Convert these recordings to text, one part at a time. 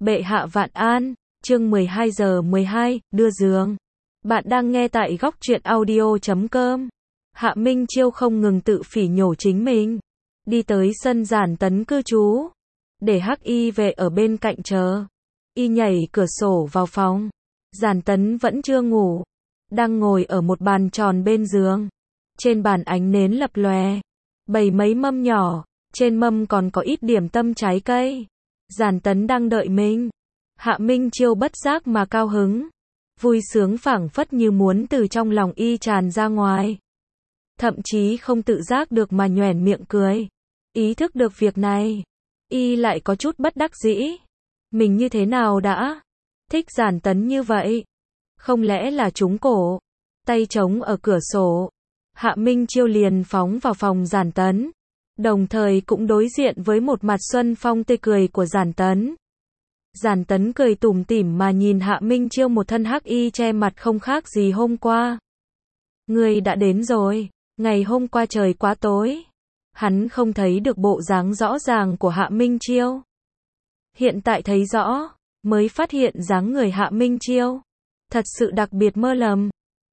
Bệ hạ vạn an, chương 12 giờ 12, đưa giường. Bạn đang nghe tại góc truyện audio.com. Hạ Minh Chiêu không ngừng tự phỉ nhổ chính mình. Đi tới sân Giản Tấn cư trú. Để Hắc Y về ở bên cạnh chờ. Y nhảy cửa sổ vào phòng. Giản Tấn vẫn chưa ngủ. Đang ngồi ở một bàn tròn bên giường. Trên bàn ánh nến lập lòe. Bày mấy mâm nhỏ. Trên mâm còn có ít điểm tâm trái cây. Giản Tấn đang đợi mình. Hạ Minh Chiêu bất giác mà cao hứng. Vui sướng phảng phất như muốn từ trong lòng y tràn ra ngoài. Thậm chí không tự giác được mà nhoẻn miệng cười. Ý thức được việc này. Y lại có chút bất đắc dĩ. Mình như thế nào đã thích Giản Tấn như vậy? Không lẽ là trúng cổ? Tay trống ở cửa sổ. Hạ Minh Chiêu liền phóng vào phòng Giản Tấn. Đồng thời cũng đối diện với một mặt xuân phong tươi cười của Giản Tấn. Giản Tấn cười tủm tỉm mà nhìn Hạ Minh Chiêu một thân hắc y che mặt không khác gì hôm qua. Ngươi đã đến rồi, ngày hôm qua trời quá tối. Hắn không thấy được bộ dáng rõ ràng của Hạ Minh Chiêu. Hiện tại thấy rõ, mới phát hiện dáng người Hạ Minh Chiêu. Thật sự đặc biệt mơ lầm.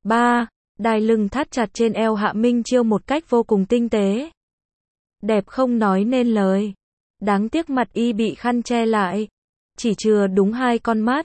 Đai lưng thắt chặt trên eo Hạ Minh Chiêu một cách vô cùng tinh tế. Đẹp không nói nên lời. Đáng tiếc mặt y bị khăn che lại. Chỉ chừa đúng hai con mắt.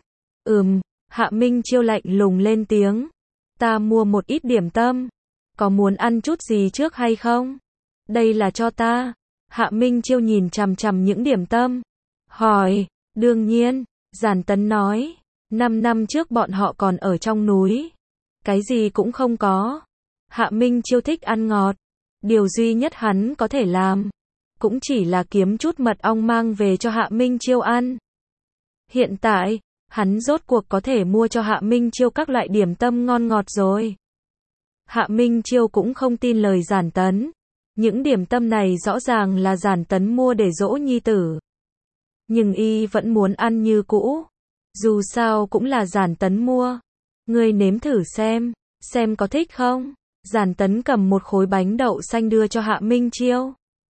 Hạ Minh Chiêu lạnh lùng lên tiếng. Ta mua một ít điểm tâm. Có muốn ăn chút gì trước hay không? Đây là cho ta. Hạ Minh Chiêu nhìn chằm chằm những điểm tâm. Hỏi, đương nhiên, Giản Tấn nói. 5 năm trước bọn họ còn ở trong núi. Cái gì cũng không có. Hạ Minh Chiêu thích ăn ngọt. Điều duy nhất hắn có thể làm, cũng chỉ là kiếm chút mật ong mang về cho Hạ Minh Chiêu ăn. Hiện tại, hắn rốt cuộc có thể mua cho Hạ Minh Chiêu các loại điểm tâm ngon ngọt rồi. Hạ Minh Chiêu cũng không tin lời Giản Tấn. Những điểm tâm này rõ ràng là Giản Tấn mua để dỗ nhi tử. Nhưng y vẫn muốn ăn như cũ. Dù sao cũng là Giản Tấn mua. Ngươi nếm thử xem có thích không? Giản Tấn cầm một khối bánh đậu xanh đưa cho Hạ Minh Chiêu.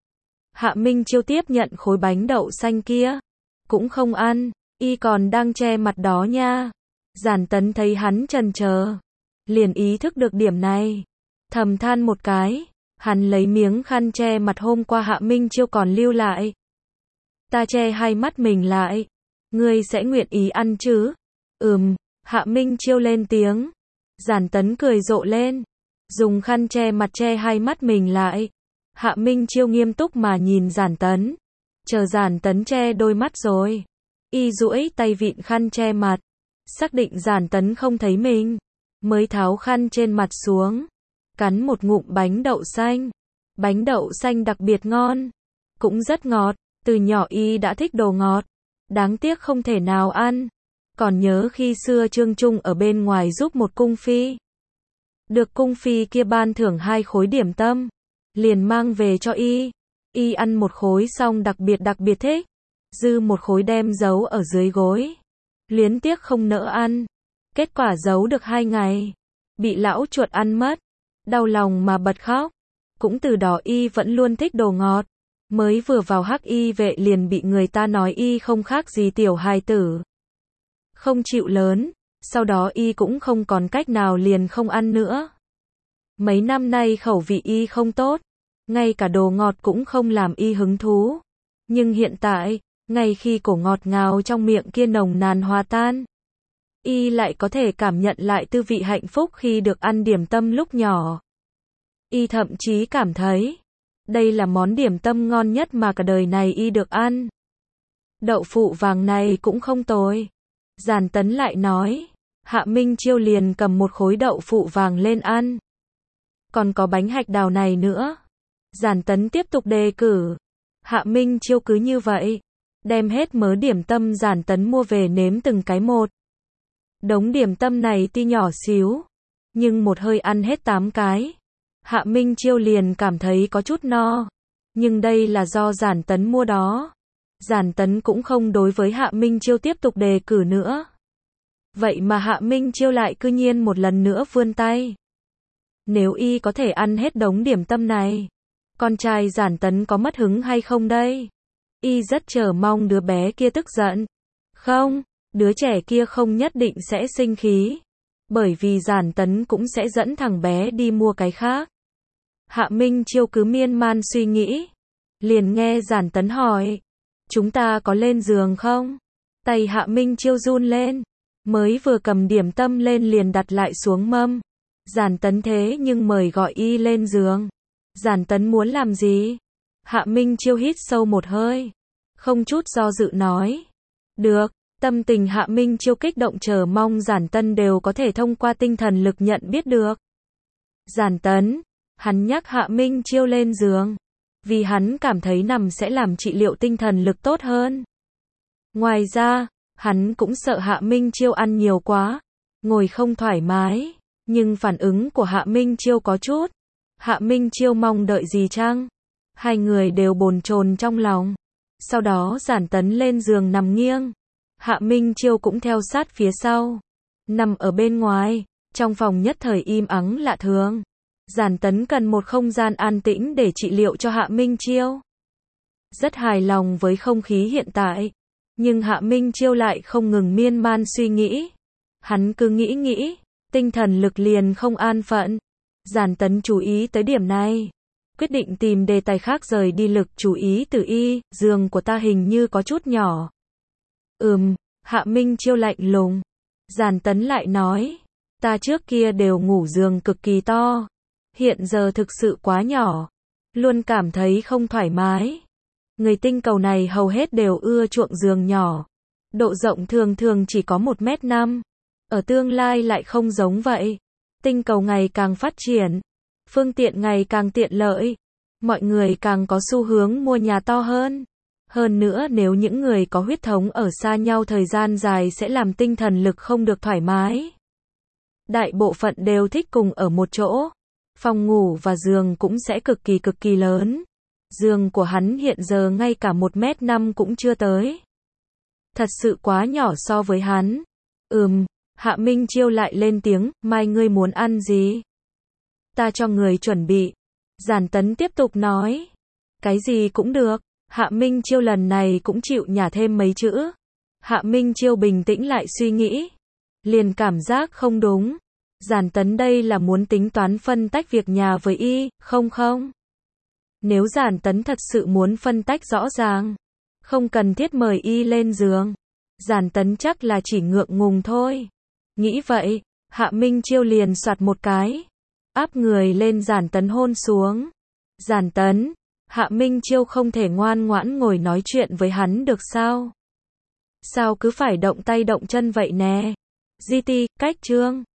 Hạ Minh Chiêu tiếp nhận khối bánh đậu xanh kia. Cũng không ăn, y còn đang che mặt đó nha. Giản Tấn thấy hắn chần chờ. Liền ý thức được điểm này. Thầm than một cái. Hắn lấy miếng khăn che mặt hôm qua Hạ Minh Chiêu còn lưu lại. Ta che hai mắt mình lại. Ngươi sẽ nguyện ý ăn chứ? Hạ Minh Chiêu lên tiếng. Giản Tấn cười rộ lên. Dùng khăn che mặt che hai mắt mình lại. Hạ Minh Chiêu nghiêm túc mà nhìn Giản Tấn. Chờ Giản Tấn che đôi mắt rồi. Y duỗi tay vịn khăn che mặt. Xác định Giản Tấn không thấy mình. Mới tháo khăn trên mặt xuống. Cắn một ngụm bánh đậu xanh. Bánh đậu xanh đặc biệt ngon. Cũng rất ngọt. Từ nhỏ y đã thích đồ ngọt. Đáng tiếc không thể nào ăn. Còn nhớ khi xưa Trương Trung ở bên ngoài giúp một cung phi. Được cung phi kia ban thưởng 2 khối điểm tâm. Liền mang về cho y. Y ăn một khối xong đặc biệt thích. Dư một khối đem giấu ở dưới gối. Luyến tiếc không nỡ ăn. Kết quả giấu được 2 ngày. Bị lão chuột ăn mất. Đau lòng mà bật khóc. Cũng từ đó y vẫn luôn thích đồ ngọt. Mới vừa vào Hắc Y vệ liền bị người ta nói y không khác gì tiểu hài tử. Không chịu lớn. Sau đó y cũng không còn cách nào liền không ăn nữa. Mấy năm nay khẩu vị y không tốt. Ngay cả đồ ngọt cũng không làm y hứng thú. Nhưng hiện tại, ngay khi cổ ngọt ngào trong miệng kia nồng nàn hòa tan. Y lại có thể cảm nhận lại tư vị hạnh phúc khi được ăn điểm tâm lúc nhỏ. Y thậm chí cảm thấy, đây là món điểm tâm ngon nhất mà cả đời này y được ăn. Đậu phụ vàng này cũng không tồi. Giản Tấn lại nói. Hạ Minh Chiêu liền cầm một khối đậu phụ vàng lên ăn. Còn có bánh hạch đào này nữa. Giản Tấn tiếp tục đề cử. Hạ Minh Chiêu cứ như vậy. Đem hết mớ điểm tâm Giản Tấn mua về nếm từng cái một. Đống điểm tâm này tuy nhỏ xíu. Nhưng một hơi ăn hết 8 cái. Hạ Minh Chiêu liền cảm thấy có chút no. Nhưng đây là do Giản Tấn mua đó. Giản Tấn cũng không đối với Hạ Minh Chiêu tiếp tục đề cử nữa. Vậy mà Hạ Minh Chiêu lại cư nhiên một lần nữa vươn tay. Nếu y có thể ăn hết đống điểm tâm này, con trai Giản Tấn có mất hứng hay không đây? Y rất chờ mong đứa bé kia tức giận. Không, đứa trẻ kia không nhất định sẽ sinh khí. Bởi vì Giản Tấn cũng sẽ dẫn thằng bé đi mua cái khác. Hạ Minh Chiêu cứ miên man suy nghĩ. Liền nghe Giản Tấn hỏi. Chúng ta có lên giường không? Tay Hạ Minh Chiêu run lên. Mới vừa cầm điểm tâm lên liền đặt lại xuống mâm. Giản Tấn thế nhưng mời gọi y lên giường. Giản Tấn muốn làm gì? Hạ Minh Chiêu hít sâu một hơi. Không chút do dự nói. Được. Tâm tình Hạ Minh Chiêu kích động chờ mong Giản Tấn đều có thể thông qua tinh thần lực nhận biết được. Giản Tấn. Hắn nhắc Hạ Minh Chiêu lên giường. Vì hắn cảm thấy nằm sẽ làm trị liệu tinh thần lực tốt hơn. Ngoài ra, hắn cũng sợ Hạ Minh Chiêu ăn nhiều quá. Ngồi không thoải mái. Nhưng phản ứng của Hạ Minh Chiêu có chút. Hạ Minh Chiêu mong đợi gì chăng? Hai người đều bồn chồn trong lòng. Sau đó Giản Tấn lên giường nằm nghiêng. Hạ Minh Chiêu cũng theo sát phía sau. Nằm ở bên ngoài, trong phòng nhất thời im ắng lạ thường. Giản Tấn cần một không gian an tĩnh để trị liệu cho Hạ Minh Chiêu. Rất hài lòng với không khí hiện tại. Nhưng Hạ Minh Chiêu lại không ngừng miên man suy nghĩ. Hắn cứ nghĩ, tinh thần lực liền không an phận. Giản Tấn chú ý tới điểm này. Quyết định tìm đề tài khác rời đi lực chú ý từ y, giường của ta hình như có chút nhỏ. Hạ Minh Chiêu lạnh lùng. Giản Tấn lại nói, ta trước kia đều ngủ giường cực kỳ to. Hiện giờ thực sự quá nhỏ. Luôn cảm thấy không thoải mái. Người tinh cầu này hầu hết đều ưa chuộng giường nhỏ. Độ rộng thường thường chỉ có 1m5. Ở tương lai lại không giống vậy. Tinh cầu ngày càng phát triển. Phương tiện ngày càng tiện lợi. Mọi người càng có xu hướng mua nhà to hơn. Hơn nữa nếu những người có huyết thống ở xa nhau thời gian dài sẽ làm tinh thần lực không được thoải mái. Đại bộ phận đều thích cùng ở một chỗ. Phòng ngủ và giường cũng sẽ cực kỳ lớn. Giường của hắn hiện giờ ngay cả 1m5 cũng chưa tới. Thật sự quá nhỏ so với hắn. Hạ Minh Chiêu lại lên tiếng, mai ngươi muốn ăn gì? Ta cho người chuẩn bị. Giản Tấn tiếp tục nói. Cái gì cũng được. Hạ Minh Chiêu lần này cũng chịu nhả thêm mấy chữ. Hạ Minh Chiêu bình tĩnh lại suy nghĩ. Liền cảm giác không đúng. Giản Tấn đây là muốn tính toán phân tách việc nhà với y, không? Nếu Giản Tấn thật sự muốn phân tách rõ ràng, không cần thiết mời y lên giường. Giản Tấn chắc là chỉ ngượng ngùng thôi. Nghĩ vậy, Hạ Minh Chiêu liền soạt một cái. Áp người lên Giản Tấn hôn xuống. Giản Tấn, Hạ Minh Chiêu không thể ngoan ngoãn ngồi nói chuyện với hắn được sao? Sao cứ phải động tay động chân vậy nè? GT, cách chương